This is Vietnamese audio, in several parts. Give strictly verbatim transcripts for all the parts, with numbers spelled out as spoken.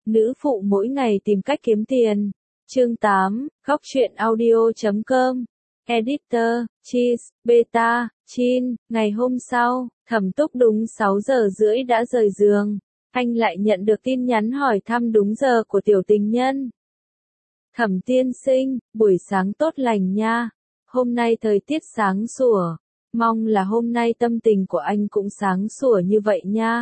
Nữ phụ mỗi ngày tìm cách kiếm tiền. Chương tám, góc truyện audio chấm com. Editor, Cheese, Beta, Chin. Ngày hôm sau, Thẩm Túc đúng sáu giờ rưỡi đã rời giường. Anh lại nhận được tin nhắn hỏi thăm đúng giờ của tiểu tình nhân. Thẩm tiên sinh, buổi sáng tốt lành nha. Hôm nay thời tiết sáng sủa. Mong là hôm nay tâm tình của anh cũng sáng sủa như vậy nha.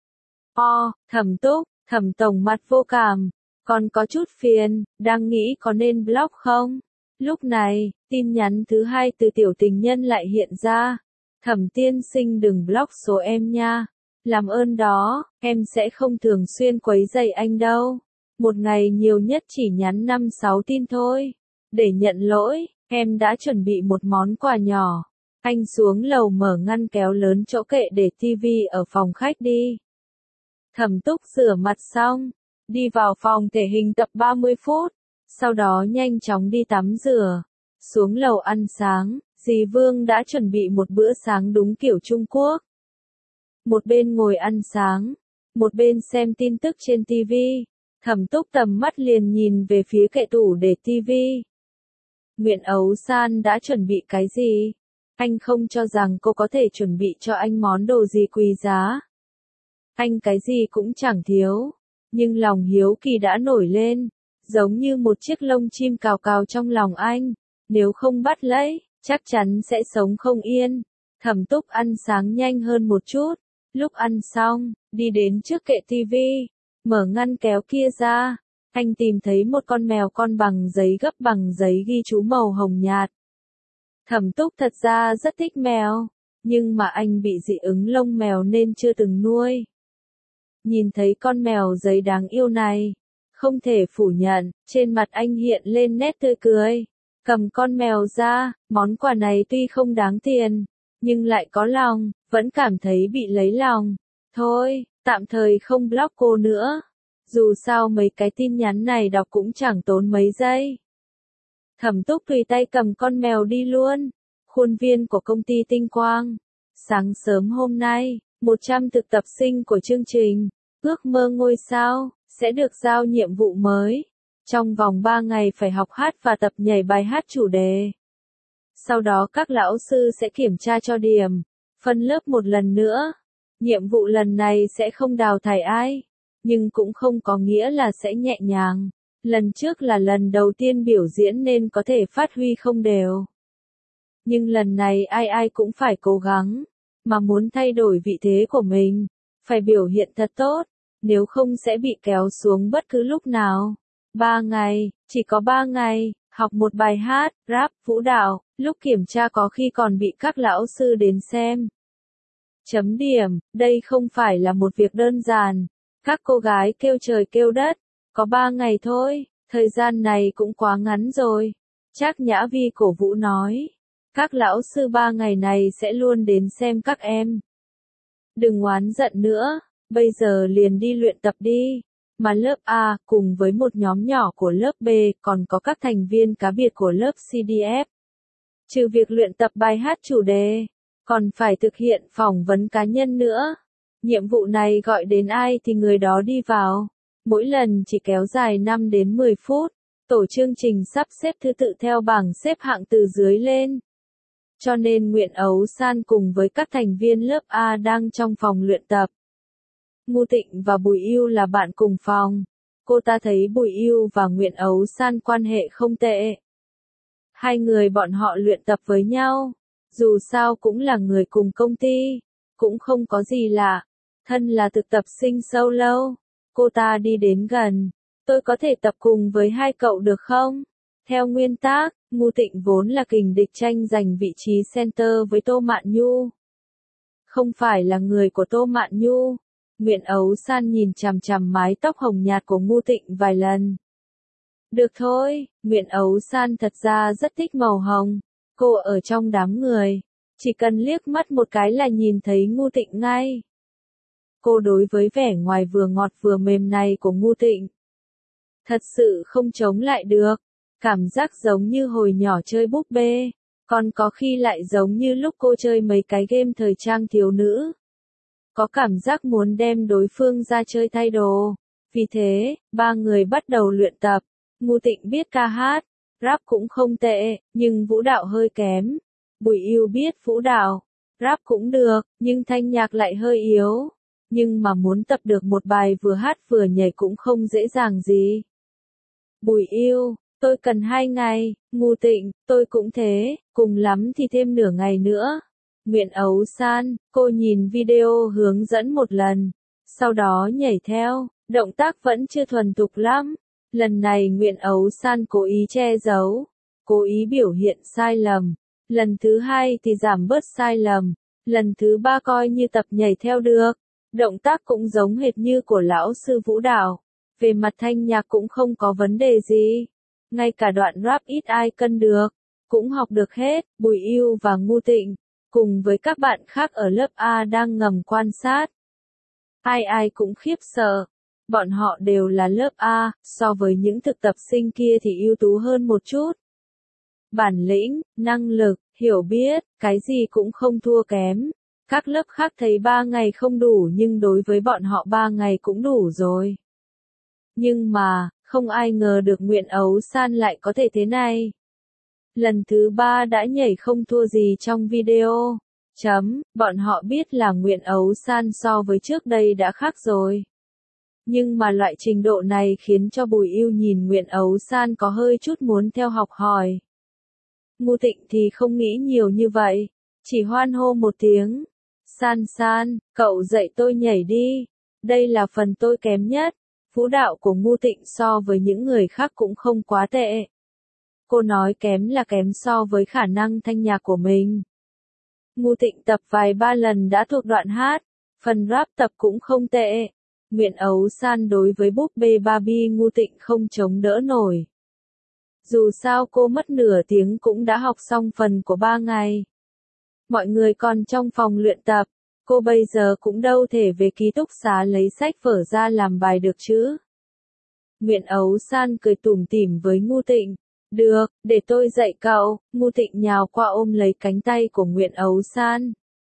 O, Thẩm Túc, Thẩm tổng mặt vô cảm. Còn có chút phiền, đang nghĩ có nên block không? Lúc này, tin nhắn thứ hai từ tiểu tình nhân lại hiện ra. Thẩm tiên sinh đừng block số em nha. Làm ơn đó, em sẽ không thường xuyên quấy rầy anh đâu. Một ngày nhiều nhất chỉ nhắn năm sáu tin thôi. Để nhận lỗi, em đã chuẩn bị một món quà nhỏ. Anh xuống lầu mở ngăn kéo lớn chỗ kệ để tivi ở phòng khách đi. Thẩm Túc rửa mặt xong, đi vào phòng thể hình tập ba mươi phút, sau đó nhanh chóng đi tắm rửa. Xuống lầu ăn sáng, dì Vương đã chuẩn bị một bữa sáng đúng kiểu Trung Quốc. Một bên ngồi ăn sáng, một bên xem tin tức trên tivi. Thẩm Túc tầm mắt liền nhìn về phía kệ tủ để tivi. Nguyện Ấu San đã chuẩn bị cái gì? Anh không cho rằng cô có thể chuẩn bị cho anh món đồ gì quý giá. Anh cái gì cũng chẳng thiếu, nhưng lòng hiếu kỳ đã nổi lên, giống như một chiếc lông chim cào cào trong lòng anh. Nếu không bắt lấy, chắc chắn sẽ sống không yên. Thẩm Túc ăn sáng nhanh hơn một chút. Lúc ăn xong, đi đến trước kệ tivi, mở ngăn kéo kia ra. Anh tìm thấy một con mèo con bằng giấy gấp bằng giấy ghi chú màu hồng nhạt. Thẩm Túc thật ra rất thích mèo, nhưng mà anh bị dị ứng lông mèo nên chưa từng nuôi. Nhìn thấy con mèo giấy đáng yêu này, không thể phủ nhận, trên mặt anh hiện lên nét tươi cười. Cầm con mèo ra, món quà này tuy không đáng tiền, nhưng lại có lòng, vẫn cảm thấy bị lấy lòng. Thôi, tạm thời không block cô nữa. Dù sao mấy cái tin nhắn này đọc cũng chẳng tốn mấy giây. Thẩm Túc tùy tay cầm con mèo đi luôn. Khuôn viên của công ty Tinh Quang. Sáng sớm hôm nay, một trăm thực tập sinh của chương trình Ước mơ ngôi sao sẽ được giao nhiệm vụ mới. Trong vòng ba ngày phải học hát và tập nhảy bài hát chủ đề. Sau đó các lão sư sẽ kiểm tra cho điểm, phân lớp một lần nữa. Nhiệm vụ lần này sẽ không đào thải ai, nhưng cũng không có nghĩa là sẽ nhẹ nhàng. Lần trước là lần đầu tiên biểu diễn nên có thể phát huy không đều. Nhưng lần này ai ai cũng phải cố gắng, mà muốn thay đổi vị thế của mình, phải biểu hiện thật tốt, nếu không sẽ bị kéo xuống bất cứ lúc nào. Ba ngày, chỉ có ba ngày, học một bài hát, rap, vũ đạo, lúc kiểm tra có khi còn bị các lão sư đến xem. Chấm điểm, đây không phải là một việc đơn giản. Các cô gái kêu trời kêu đất, có ba ngày thôi, thời gian này cũng quá ngắn rồi. Trác Nhã Vi cổ vũ nói, các lão sư ba ngày này sẽ luôn đến xem các em. Đừng oán giận nữa, bây giờ liền đi luyện tập đi. Mà lớp A, cùng với một nhóm nhỏ của lớp B, còn có các thành viên cá biệt của lớp xê đê ép. Trừ việc luyện tập bài hát chủ đề, còn phải thực hiện phỏng vấn cá nhân nữa. Nhiệm vụ này gọi đến ai thì người đó đi vào. Mỗi lần chỉ kéo dài năm đến mười phút. Tổ chương trình sắp xếp thứ tự theo bảng xếp hạng từ dưới lên. Cho nên Nguyện Ấu San cùng với các thành viên lớp A đang trong phòng luyện tập. Ngô Tịnh và Bùi Yêu là bạn cùng phòng. Cô ta thấy Bùi Yêu và Nguyện Ấu San quan hệ không tệ. Hai người bọn họ luyện tập với nhau. Dù sao cũng là người cùng công ty. Cũng không có gì lạ. Thân là thực tập sinh solo. Cô ta đi đến gần. Tôi có thể tập cùng với hai cậu được không? Theo nguyên tắc, Ngô Tịnh vốn là kình địch tranh giành vị trí center với Tô Mạn Nhu. Không phải là người của Tô Mạn Nhu. Nguyện Ấu San nhìn chằm chằm mái tóc hồng nhạt của Ngô Tịnh vài lần. Được thôi, Nguyện Ấu San thật ra rất thích màu hồng. Cô ở trong đám người, chỉ cần liếc mắt một cái là nhìn thấy Ngô Tịnh ngay. Cô đối với vẻ ngoài vừa ngọt vừa mềm này của Ngô Tịnh, thật sự không chống lại được. Cảm giác giống như hồi nhỏ chơi búp bê, còn có khi lại giống như lúc cô chơi mấy cái game thời trang thiếu nữ. Có cảm giác muốn đem đối phương ra chơi thay đồ. Vì thế, ba người bắt đầu luyện tập. Ngô Tịnh biết ca hát, rap cũng không tệ, nhưng vũ đạo hơi kém. Bùi Yêu biết vũ đạo, rap cũng được, nhưng thanh nhạc lại hơi yếu. Nhưng mà muốn tập được một bài vừa hát vừa nhảy cũng không dễ dàng gì. Bùi Yêu, tôi cần hai ngày. Ngô Tịnh, tôi cũng thế, cùng lắm thì thêm nửa ngày nữa. Nguyện Ấu San, cô nhìn video hướng dẫn một lần, sau đó nhảy theo, động tác vẫn chưa thuần thục lắm. Lần này Nguyện Ấu San cố ý che giấu, cố ý biểu hiện sai lầm. Lần thứ hai thì giảm bớt sai lầm, lần thứ ba coi như tập nhảy theo được. Động tác cũng giống hệt như của lão sư vũ đạo. Về mặt thanh nhạc cũng không có vấn đề gì. Ngay cả đoạn rap ít ai cân được, cũng học được hết. Bùi Yêu và Ngô Tịnh, cùng với các bạn khác ở lớp A đang ngầm quan sát. Ai ai cũng khiếp sợ. Bọn họ đều là lớp A, so với những thực tập sinh kia thì ưu tú hơn một chút. Bản lĩnh, năng lực, hiểu biết, cái gì cũng không thua kém. Các lớp khác thấy ba ngày không đủ nhưng đối với bọn họ ba ngày cũng đủ rồi. Nhưng mà, không ai ngờ được Nguyện Ấu San lại có thể thế này. Lần thứ ba đã nhảy không thua gì trong video. Chấm, bọn họ biết là Nguyện Ấu San so với trước đây đã khác rồi. Nhưng mà loại trình độ này khiến cho Bùi Yêu nhìn Nguyện Ấu San có hơi chút muốn theo học hỏi. Ngô Tịnh thì không nghĩ nhiều như vậy, chỉ hoan hô một tiếng. San San, cậu dạy tôi nhảy đi. Đây là phần tôi kém nhất. Vũ đạo của Ngô Tịnh so với những người khác cũng không quá tệ. Cô nói kém là kém so với khả năng thanh nhạc của mình. Ngô Tịnh tập vài ba lần đã thuộc đoạn hát. Phần rap tập cũng không tệ. Nguyện Ấu San đối với búp bê Barbie Ngô Tịnh không chống đỡ nổi. Dù sao cô mất nửa tiếng cũng đã học xong phần của ba ngày. Mọi người còn trong phòng luyện tập, cô bây giờ cũng đâu thể về ký túc xá lấy sách vở ra làm bài được chứ. Nguyện Ấu San cười tủm tỉm với Ngô Tịnh. Được, để tôi dạy cậu. Ngô Tịnh nhào qua ôm lấy cánh tay của Nguyện Ấu San.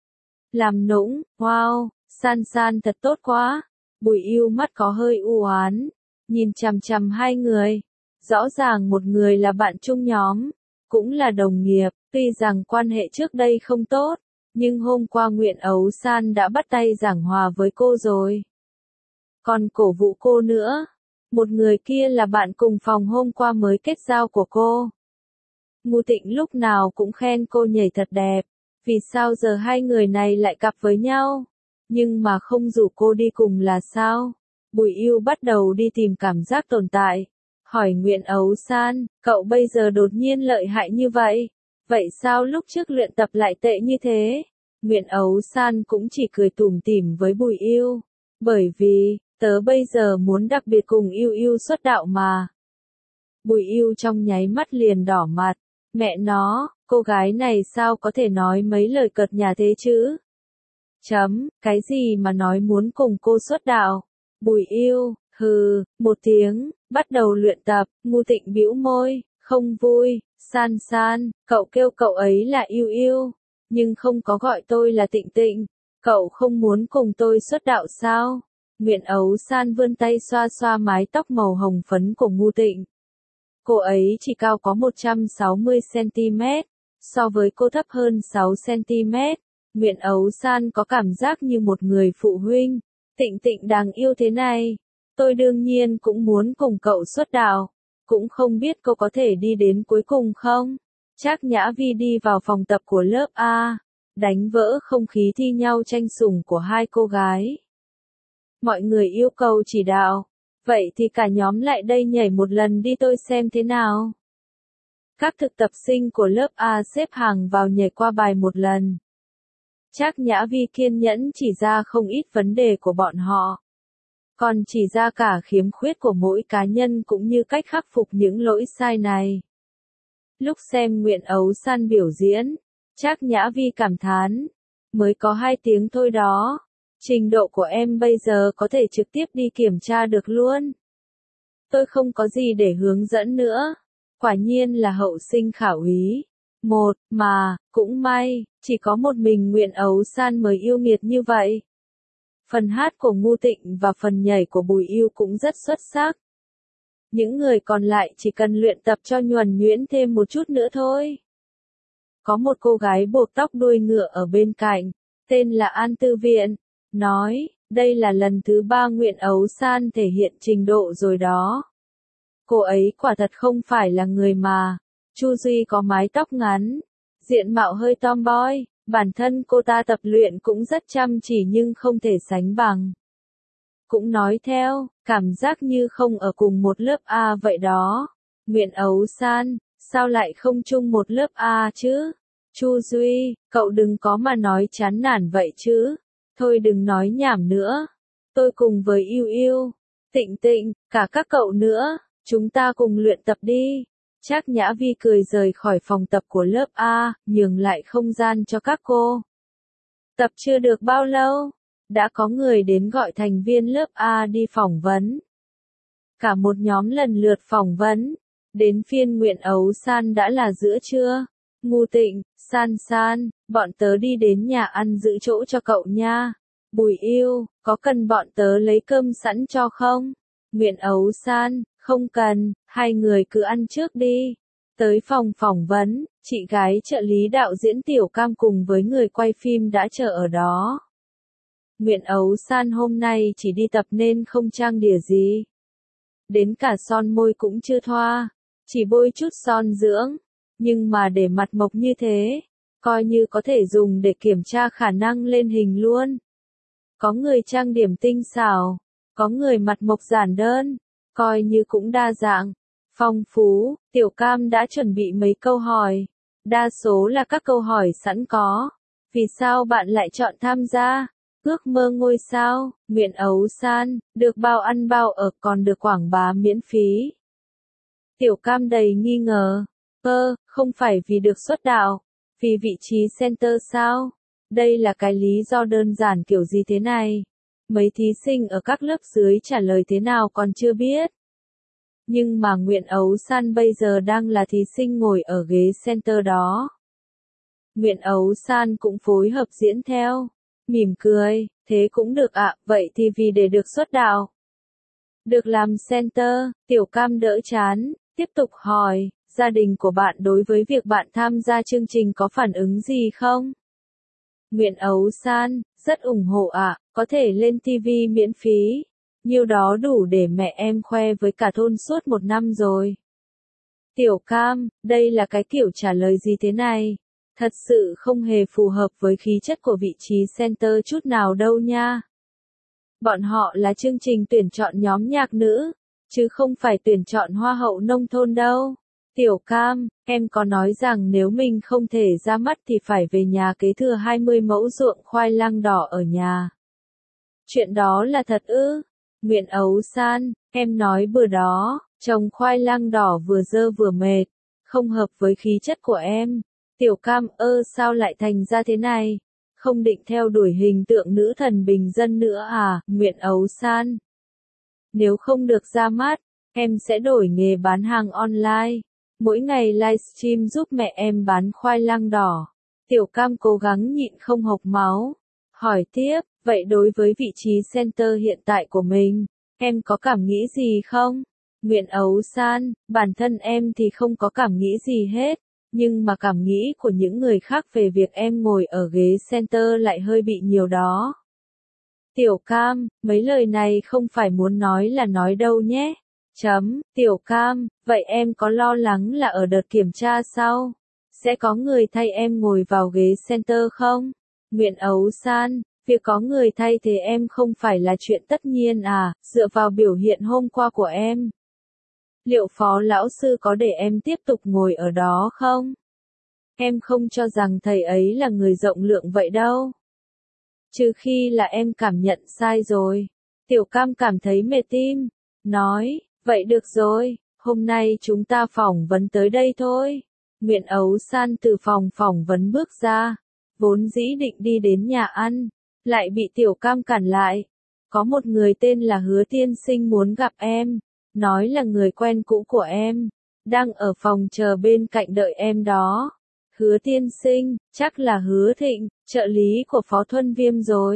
Làm nũng, wow, San San thật tốt quá. Bùi Yêu mắt có hơi u oán, nhìn chằm chằm hai người. Rõ ràng một người là bạn chung nhóm, cũng là đồng nghiệp, tuy rằng quan hệ trước đây không tốt, nhưng hôm qua Nguyện Ấu San đã bắt tay giảng hòa với cô rồi. Còn cổ vũ cô nữa. Một người kia là bạn cùng phòng hôm qua mới kết giao của cô. Ngô Tịnh lúc nào cũng khen cô nhảy thật đẹp. Vì sao giờ hai người này lại cặp với nhau? Nhưng mà không rủ cô đi cùng là sao? Bùi Yêu bắt đầu đi tìm cảm giác tồn tại. Hỏi Nguyện Ấu San, cậu bây giờ đột nhiên lợi hại như vậy? Vậy sao lúc trước luyện tập lại tệ như thế? Nguyện Ấu San cũng chỉ cười tủm tỉm với Bùi Yêu. Bởi vì, tớ bây giờ muốn đặc biệt cùng Yêu Yêu xuất đạo mà. Bùi Yêu trong nháy mắt liền đỏ mặt. Mẹ nó, cô gái này sao có thể nói mấy lời cợt nhả thế chứ? Chấm, cái gì mà nói muốn cùng cô xuất đạo? Bùi Yêu, hừ, một tiếng, bắt đầu luyện tập. Ngô Tịnh bĩu môi, không vui. San San, cậu kêu cậu ấy là Yêu Yêu, nhưng không có gọi tôi là Tịnh Tịnh. Cậu không muốn cùng tôi xuất đạo sao? Nguyện Ấu San vươn tay xoa xoa mái tóc màu hồng phấn của Ngô Tịnh. Cô ấy chỉ cao có một trăm sáu mươi xăng-ti-mét, so với cô thấp hơn sáu xăng-ti-mét. Nguyện Ấu San có cảm giác như một người phụ huynh. Tịnh Tịnh đáng yêu thế này, tôi đương nhiên cũng muốn cùng cậu xuất đạo. Cũng không biết cô có thể đi đến cuối cùng không? Trác Nhã Vi đi vào phòng tập của lớp A, đánh vỡ không khí thi nhau tranh sủng của hai cô gái. Mọi người yêu cầu chỉ đạo. Vậy thì cả nhóm lại đây nhảy một lần đi tôi xem thế nào. Các thực tập sinh của lớp A xếp hàng vào nhảy qua bài một lần. Trác Nhã Vi kiên nhẫn chỉ ra không ít vấn đề của bọn họ. Còn chỉ ra cả khiếm khuyết của mỗi cá nhân cũng như cách khắc phục những lỗi sai này. Lúc xem Nguyện Ấu San biểu diễn, Trác Nhã Vi cảm thán. Mới có hai tiếng thôi đó. Trình độ của em bây giờ có thể trực tiếp đi kiểm tra được luôn. Tôi không có gì để hướng dẫn nữa. Quả nhiên là hậu sinh khảo úy. Một, mà, cũng may, chỉ có một mình Nguyện Ấu San mới yêu nghiệt như vậy. Phần hát của Ngu Tịnh và phần nhảy của Bùi Yêu cũng rất xuất sắc. Những người còn lại chỉ cần luyện tập cho nhuần nhuyễn thêm một chút nữa thôi. Có một cô gái buộc tóc đuôi ngựa ở bên cạnh, tên là An Tư Viện, nói, đây là lần thứ ba Nguyễn Ấu San thể hiện trình độ rồi đó. Cô ấy quả thật không phải là người mà. Chu Duy có mái tóc ngắn, diện mạo hơi tomboy, bản thân cô ta tập luyện cũng rất chăm chỉ nhưng không thể sánh bằng. Cũng nói theo, cảm giác như không ở cùng một lớp A vậy đó. Nguyễn Ấu San, sao lại không chung một lớp A chứ? Chu Duy, cậu đừng có mà nói chán nản vậy chứ. Thôi đừng nói nhảm nữa. Tôi cùng với Yêu Yêu, Tịnh Tịnh, cả các cậu nữa, chúng ta cùng luyện tập đi. Trác Nhã Vi cười rời khỏi phòng tập của lớp A, nhường lại không gian cho các cô. Tập chưa được bao lâu, đã có người đến gọi thành viên lớp A đi phỏng vấn. Cả một nhóm lần lượt phỏng vấn, đến phiên Nguyễn Ấu San đã là giữa trưa. Ngu Tịnh, San San, bọn tớ đi đến nhà ăn giữ chỗ cho cậu nha. Bùi Yêu, có cần bọn tớ lấy cơm sẵn cho không? Nguyễn Ấu San, không cần, hai người cứ ăn trước đi. Tới phòng phỏng vấn, chị gái trợ lý đạo diễn Tiểu Cam cùng với người quay phim đã chờ ở đó. Nguyễn Ấu San hôm nay chỉ đi tập nên không trang điểm gì. Đến cả son môi cũng chưa thoa, chỉ bôi chút son dưỡng. Nhưng mà để mặt mộc như thế, coi như có thể dùng để kiểm tra khả năng lên hình luôn. Có người trang điểm tinh xảo, có người mặt mộc giản đơn, coi như cũng đa dạng, phong phú. Tiểu Cam đã chuẩn bị mấy câu hỏi, đa số là các câu hỏi sẵn có. Vì sao bạn lại chọn tham gia? Ước mơ ngôi sao, Nguyễn Ấu San, được bao ăn bao ở còn được quảng bá miễn phí. Tiểu Cam đầy nghi ngờ, ơ, không phải vì được xuất đạo, vì vị trí center sao? Đây là cái lý do đơn giản kiểu gì thế này? Mấy thí sinh ở các lớp dưới trả lời thế nào còn chưa biết. Nhưng mà Nguyễn Ấu San bây giờ đang là thí sinh ngồi ở ghế center đó. Nguyễn Ấu San cũng phối hợp diễn theo, mỉm cười, thế cũng được ạ, vậy thì vì để được xuất đạo. Được làm center, Tiểu Cam đỡ chán, tiếp tục hỏi, gia đình của bạn đối với việc bạn tham gia chương trình có phản ứng gì không? Nguyễn Ấu San, rất ủng hộ ạ, có thể lên ti vi miễn phí. Nhiêu đó đủ để mẹ em khoe với cả thôn suốt một năm rồi. Tiểu Cam, đây là cái kiểu trả lời gì thế này? Thật sự không hề phù hợp với khí chất của vị trí center chút nào đâu nha. Bọn họ là chương trình tuyển chọn nhóm nhạc nữ, chứ không phải tuyển chọn hoa hậu nông thôn đâu. Tiểu Cam, em có nói rằng nếu mình không thể ra mắt thì phải về nhà kế thừa hai mươi mẫu ruộng khoai lang đỏ ở nhà. Chuyện đó là thật ư? Nguyễn Ấu San, em nói bừa đó, trồng khoai lang đỏ vừa dơ vừa mệt, không hợp với khí chất của em. Tiểu Cam, ơ sao lại thành ra thế này? Không định theo đuổi hình tượng nữ thần bình dân nữa à, Nguyễn Ấu San? Nếu không được ra mắt, em sẽ đổi nghề bán hàng online. Mỗi ngày livestream giúp mẹ em bán khoai lang đỏ. Tiểu Cam cố gắng nhịn không hộc máu. Hỏi tiếp, vậy đối với vị trí center hiện tại của mình, em có cảm nghĩ gì không? Nguyễn Ấu San, bản thân em thì không có cảm nghĩ gì hết. Nhưng mà cảm nghĩ của những người khác về việc em ngồi ở ghế center lại hơi bị nhiều đó. Tiểu Cam, mấy lời này không phải muốn nói là nói đâu nhé. Chấm, Tiểu Cam, vậy em có lo lắng là ở đợt kiểm tra sau, sẽ có người thay em ngồi vào ghế center không? Nguyễn Ấu San, việc có người thay thế em không phải là chuyện tất nhiên à, dựa vào biểu hiện hôm qua của em. Liệu phó lão sư có để em tiếp tục ngồi ở đó không? Em không cho rằng thầy ấy là người rộng lượng vậy đâu. Trừ khi là em cảm nhận sai rồi. Tiểu Cam cảm thấy mệt tim, nói, vậy được rồi, hôm nay chúng ta phỏng vấn tới đây thôi. Nguyễn Ấu San từ phòng phỏng vấn bước ra, vốn dĩ định đi đến nhà ăn, lại bị Tiểu Cam cản lại. Có một người tên là Hứa Tiên Sinh muốn gặp em, nói là người quen cũ của em, đang ở phòng chờ bên cạnh đợi em đó. Hứa Tiên Sinh, chắc là Hứa Thịnh, trợ lý của Phó Thuân Viêm rồi.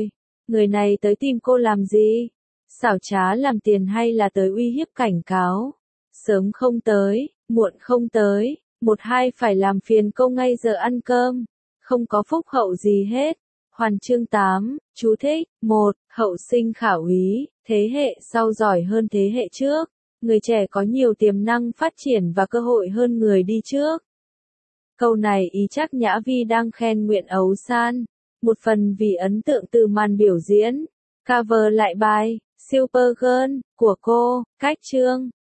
Người này tới tìm cô làm gì? Xảo trá làm tiền hay là tới uy hiếp cảnh cáo? Sớm không tới, muộn không tới, một hai phải làm phiền cô ngay giờ ăn cơm. Không có phúc hậu gì hết. Hoàn chương tám, chú thích, một, hậu sinh khảo úy, thế hệ sau giỏi hơn thế hệ trước. Người trẻ có nhiều tiềm năng phát triển và cơ hội hơn người đi trước. Câu này ý chắc Nhã Vi đang khen Nguyễn Ấu San. Một phần vì ấn tượng từ màn biểu diễn, cover lại bài Supergirl của cô, cách chương.